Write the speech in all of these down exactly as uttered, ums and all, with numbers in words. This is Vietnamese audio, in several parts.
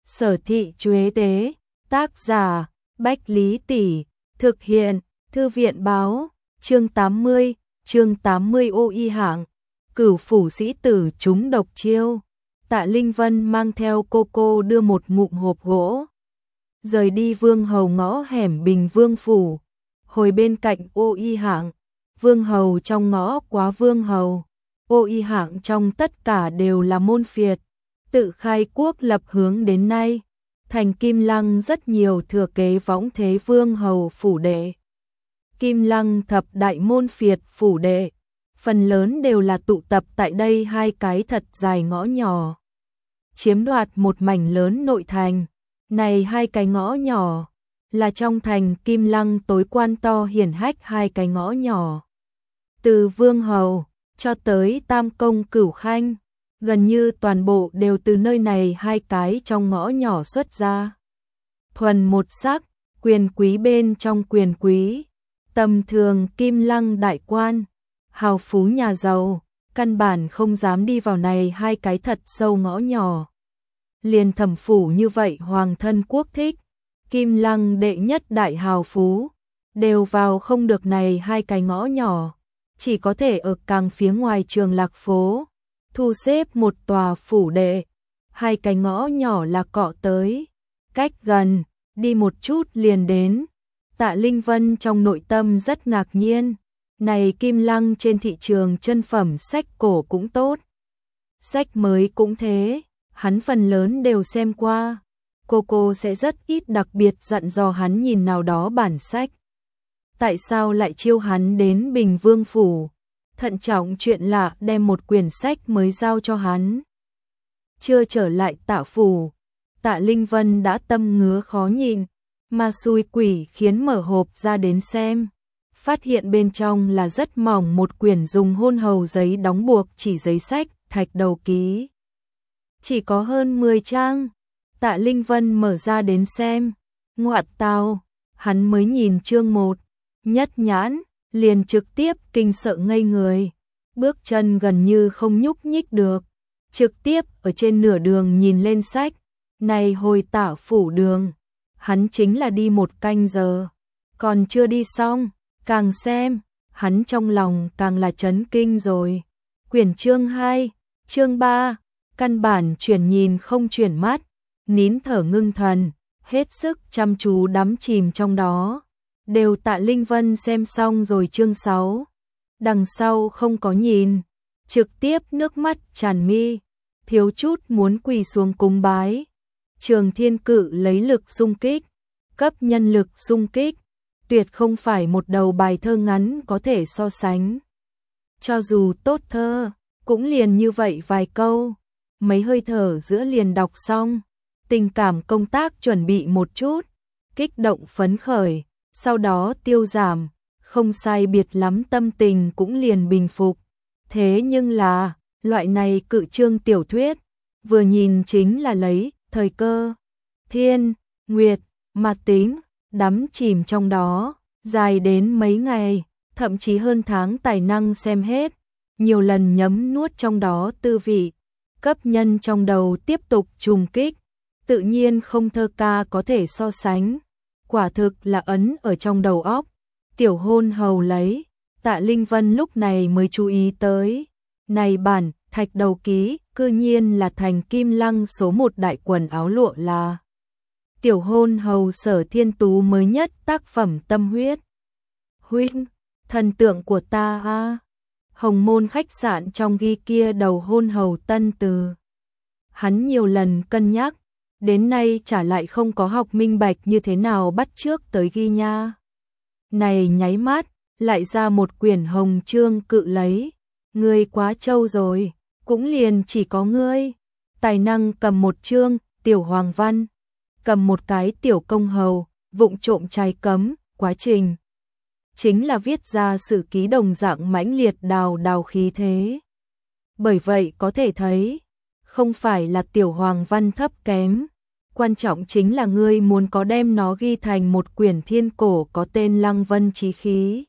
Sở thị Chuế Tế, tác giả, Bách Lý Tỷ, thực hiện, Thư viện báo, chương tám mươi, chương tám mươi ô y hạng, cửu phủ sĩ tử trúng độc chiêu. Tạ Linh Vân mang theo cô cô đưa một ngụm hộp gỗ. Rời đi Vương Hầu ngõ hẻm Bình Vương Phủ, hồi bên cạnh ô y hạng, Vương Hầu trong ngõ quá Vương Hầu, ô y hạng trong tất cả đều là môn phiệt. Tự khai quốc lập hướng đến nay, thành Kim Lăng rất nhiều thừa kế võng thế Vương Hầu phủ đệ. Kim Lăng thập đại môn phiệt phủ đệ, phần lớn đều là tụ tập tại đây hai cái thật dài ngõ nhỏ, chiếm đoạt một mảnh lớn nội thành. Này hai cái ngõ nhỏ là trong thành Kim Lăng tối quan to hiển hách hai cái ngõ nhỏ. Từ Vương Hầu cho tới Tam Công Cửu Khanh, gần như toàn bộ đều từ nơi này hai cái trong ngõ nhỏ xuất ra. Thuần một sắc, quyền quý bên trong quyền quý, tầm thường Kim Lăng đại quan, hào phú nhà giàu, căn bản không dám đi vào này hai cái thật sâu ngõ nhỏ. Liền Thẩm phủ như vậy hoàng thân quốc thích, Kim Lăng đệ nhất đại hào phú, đều vào không được này hai cái ngõ nhỏ, chỉ có thể ở càng phía ngoài Trường Lạc phố thu xếp một tòa phủ đệ. Hai cái ngõ nhỏ là cọ tới, cách gần, đi một chút liền đến. Tạ Linh Vân trong nội tâm rất ngạc nhiên, này Kim Lăng trên thị trường chân phẩm sách cổ cũng tốt, sách mới cũng thế, hắn phần lớn đều xem qua. Cô cô sẽ rất ít đặc biệt dặn dò hắn nhìn nào đó bản sách. Tại sao lại chiêu hắn đến Bình Vương Phủ? Thận trọng chuyện lạ đem một quyển sách mới giao cho hắn. Chưa trở lại Tạ phủ, Tạ Linh Vân đã tâm ngứa khó nhìn, mà xui quỷ khiến mở hộp ra đến xem. Phát hiện bên trong là rất mỏng một quyển dùng hôn hầu giấy đóng buộc chỉ giấy sách, thạch đầu ký. Chỉ có hơn mười trang. Tạ Linh Vân mở ra đến xem. Ngoạn tào, hắn mới nhìn chương một, nhất nhãn, liền trực tiếp kinh sợ ngây người. Bước chân gần như không nhúc nhích được. Trực tiếp ở trên nửa đường nhìn lên sách. Này hồi Tạ phủ đường, hắn chính là đi một canh giờ. Còn chưa đi xong, càng xem, hắn trong lòng càng là chấn kinh rồi. Quyển chương hai, chương ba, căn bản chuyển nhìn không chuyển mắt, nín thở ngưng thần, hết sức chăm chú đắm chìm trong đó. Đều Tạ Linh Vân xem xong rồi chương sáu, đằng sau không có nhìn, trực tiếp nước mắt tràn mi, thiếu chút muốn quỳ xuống cúng bái. Trường Thiên Cự lấy lực xung kích, cấp nhân lực xung kích, tuyệt không phải một đầu bài thơ ngắn có thể so sánh. Cho dù tốt thơ, cũng liền như vậy vài câu, mấy hơi thở giữa liền đọc xong. Tình cảm công tác chuẩn bị một chút, kích động phấn khởi, sau đó tiêu giảm, không sai biệt lắm tâm tình cũng liền bình phục. Thế nhưng là, loại này cự chương tiểu thuyết, vừa nhìn chính là lấy thời cơ, thiên, nguyệt, mà tính, đắm chìm trong đó, dài đến mấy ngày, thậm chí hơn tháng tài năng xem hết, nhiều lần nhấm nuốt trong đó tư vị, cấp nhân trong đầu tiếp tục trùng kích, tự nhiên không thơ ca có thể so sánh, quả thực là ấn ở trong đầu óc. Tiểu hôn hầu lấy, Tạ Linh Vân lúc này mới chú ý tới, này bản thạch đầu ký cư nhiên là thành Kim Lăng số một đại quần áo lụa là tiểu hôn hầu Sở Thiên Tú mới nhất tác phẩm tâm huyết. Huynh, thần tượng của ta a. Hồng Môn khách sạn trong ghi kia đầu hôn hầu tân từ. Hắn nhiều lần cân nhắc, đến nay trả lại không có học minh bạch như thế nào bắt trước tới ghi nha. Này nháy mắt, lại ra một quyển hồng chương cự lấy. Ngươi quá trâu rồi, cũng liền chỉ có ngươi. Tài năng cầm một chương, tiểu hoàng văn, cầm một cái tiểu công hầu, vụng trộm trai cấm, quá trình. Chính là viết ra sử ký đồng dạng mãnh liệt đào đào khí thế. Bởi vậy có thể thấy, không phải là tiểu hoàng văn thấp kém, quan trọng chính là ngươi muốn có đem nó ghi thành một quyển thiên cổ có tên Lăng Vân Chí Khí.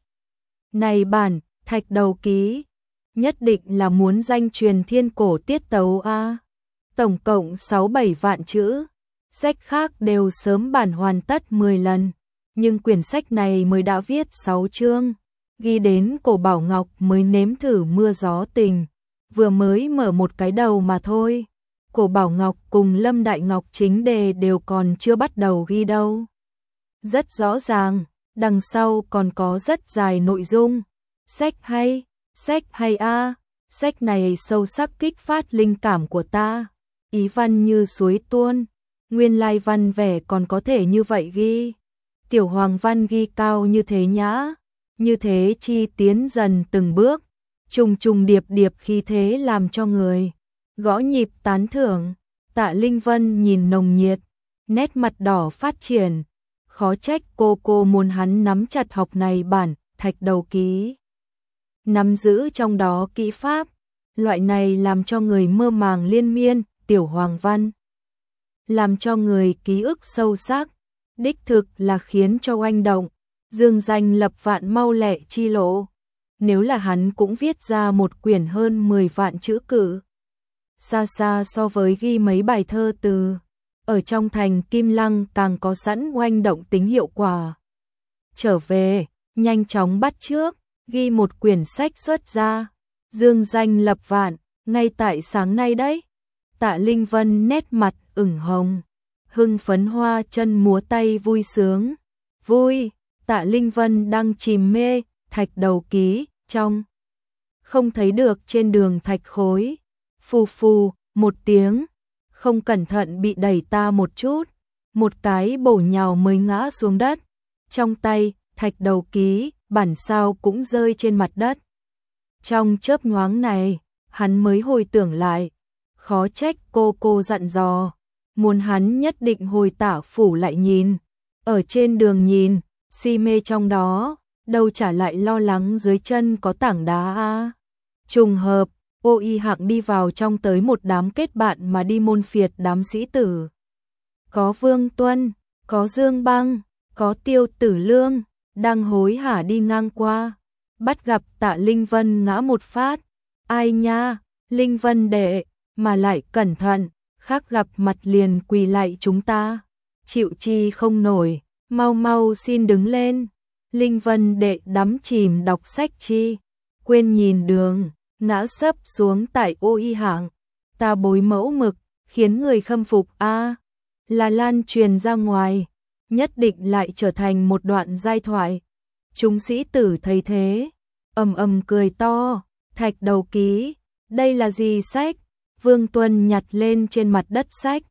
Này bản, thạch đầu ký, nhất định là muốn danh truyền thiên cổ tiết tấu a. Tổng cộng sáu bảy vạn chữ, sách khác đều sớm bản hoàn tất mười lần, nhưng quyển sách này mới đã viết sáu chương, ghi đến Cổ Bảo Ngọc mới nếm thử mưa gió tình, vừa mới mở một cái đầu mà thôi. Cổ Bảo Ngọc cùng Lâm Đại Ngọc chính đề đều còn chưa bắt đầu ghi đâu. Rất rõ ràng, đằng sau còn có rất dài nội dung. Sách hay, sách hay a, sách này sâu sắc kích phát linh cảm của ta. Ý văn như suối tuôn, nguyên lai văn vẻ còn có thể như vậy ghi. Tiểu Hoàng văn ghi cao như thế nhã, như thế chi tiến dần từng bước, trùng trùng điệp điệp khí thế làm cho người gõ nhịp tán thưởng. Tạ Linh Vân nhìn nồng nhiệt, nét mặt đỏ phát triển, khó trách cô cô muốn hắn nắm chặt học này bản Thạch Đầu Ký. Nắm giữ trong đó kỹ pháp, loại này làm cho người mơ màng liên miên. Tiểu Hoàng văn làm cho người ký ức sâu sắc, đích thực là khiến cho oanh động, dương danh lập vạn mau lẹ chi lộ. Nếu là hắn cũng viết ra một quyển hơn mười vạn chữ cự, xa xa so với ghi mấy bài thơ từ ở trong thành Kim Lăng càng có sẵn oanh động tính hiệu quả. Trở về, nhanh chóng bắt trước, ghi một quyển sách xuất ra, dương danh lập vạn, ngay tại sáng nay đấy. Tạ Linh Vân nét mặt ửng hồng, hưng phấn hoa chân múa tay vui sướng. Vui, Tạ Linh Vân đang chìm mê Thạch Đầu Ký trong, không thấy được trên đường thạch khối. Phù phù, một tiếng, không cẩn thận bị đẩy ta một chút, một cái bổ nhào mới ngã xuống đất. Trong tay, Thạch Đầu Ký, bản sao cũng rơi trên mặt đất. Trong chớp nhoáng này, hắn mới hồi tưởng lại, khó trách cô cô dặn dò, muốn hắn nhất định hồi Tả phủ lại nhìn, ở trên đường nhìn, si mê trong đó, đâu trả lại lo lắng dưới chân có tảng đá a. Trùng hợp, Ô Y Hạc đi vào trong tới một đám kết bạn mà đi môn phiệt đám sĩ tử. Có Vương Tuân, có Dương Băng, có Tiêu Tử Lương, đang hối hả đi ngang qua, bắt gặp Tạ Linh Vân ngã một phát. Ai nha, Linh Vân đệ, mà lại cẩn thận, khác gặp mặt liền quỳ lại chúng ta. Chịu chi không nổi, mau mau xin đứng lên. Linh Vân đệ đắm chìm đọc sách chi, quên nhìn đường, ngã sấp xuống tại Ô Y Hạng. Ta bối mẫu mực, khiến người khâm phục a, là lan truyền ra ngoài, nhất định lại trở thành một đoạn giai thoại. Chúng sĩ tử thấy thế, ầm ầm cười to. Thạch Đầu Ký, đây là gì sách? Vương Tuân nhặt lên trên mặt đất sách.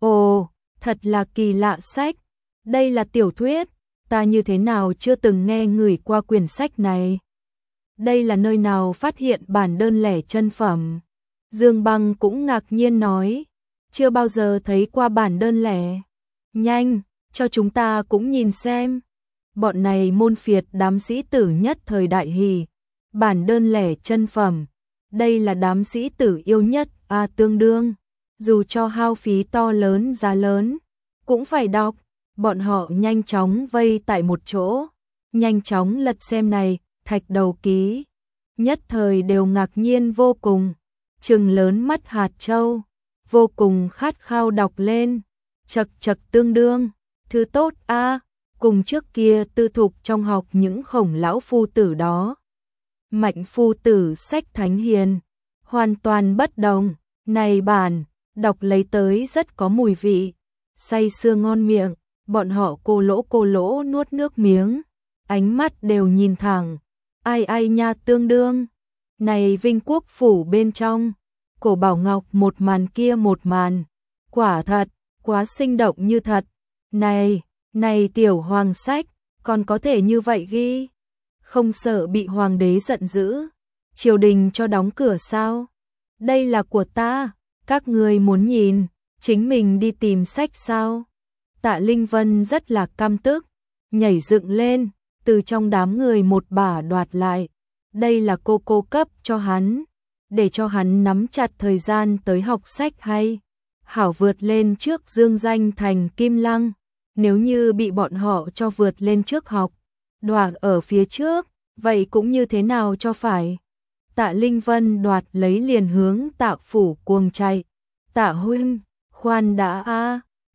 Ồ, thật là kỳ lạ sách. Đây là tiểu thuyết, ta như thế nào chưa từng nghe ngửi qua quyển sách này. Đây là nơi nào phát hiện bản đơn lẻ chân phẩm? Dương Băng cũng ngạc nhiên nói, chưa bao giờ thấy qua bản đơn lẻ. Nhanh, cho chúng ta cũng nhìn xem. Bọn này môn phiệt đám sĩ tử nhất thời đại hỉ. Bản đơn lẻ chân phẩm, đây là đám sĩ tử yêu nhất, a à, tương đương, dù cho hao phí to lớn giá lớn, cũng phải đọc. Bọn họ nhanh chóng vây tại một chỗ, nhanh chóng lật xem này, Thạch Đầu Ký, nhất thời đều ngạc nhiên vô cùng, trừng lớn mắt hạt châu, vô cùng khát khao đọc lên. Chật chật tương đương, thứ tốt a, à, cùng trước kia tư thục trong học những khổng lão phu tử đó. Mạnh phu tử sách thánh hiền, hoàn toàn bất đồng. Này bản, đọc lấy tới rất có mùi vị, say sưa ngon miệng, bọn họ cô lỗ cô lỗ nuốt nước miếng, ánh mắt đều nhìn thẳng. Ai ai nha tương đương, này Vinh Quốc phủ bên trong, Cổ Bảo Ngọc một màn kia một màn, quả thật, quá sinh động như thật. Này, này tiểu hoàng sách, còn có thể như vậy ghi? Không sợ bị hoàng đế giận dữ, triều đình cho đóng cửa sao? Đây là của ta, các người muốn nhìn, chính mình đi tìm sách sao? Tạ Linh Vân rất là căm tức, nhảy dựng lên, từ trong đám người một bả đoạt lại. Đây là cô cô cấp cho hắn, để cho hắn nắm chặt thời gian tới học sách hay, hảo vượt lên trước dương danh thành Kim Lăng. Nếu như bị bọn họ cho vượt lên trước học, đoạt ở phía trước, vậy cũng như thế nào cho phải? Tạ Linh Vân đoạt lấy liền hướng Tạ phủ cuồng chạy. Tạ huynh, khoan đã a,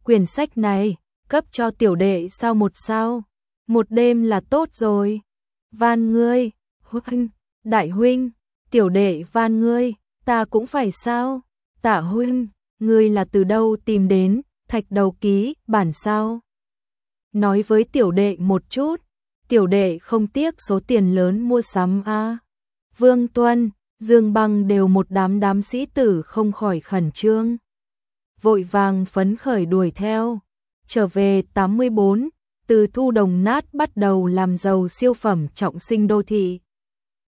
quyển sách này, cấp cho tiểu đệ sao một sao, một đêm là tốt rồi. Van ngươi, huynh, đại huynh, tiểu đệ van ngươi, ta cũng phải sao? Tạ huynh, ngươi là từ đâu tìm đến, thạch đầu ký, bản sao? Nói với tiểu đệ một chút, tiểu đệ không tiếc số tiền lớn mua sắm a. Vương Tuân, Dương Băng đều một đám đám sĩ tử không khỏi khẩn trương. Vội vàng phấn khởi đuổi theo. Trở về tám mươi bốn, từ thu đồng nát bắt đầu làm giàu siêu phẩm trọng sinh đô thị.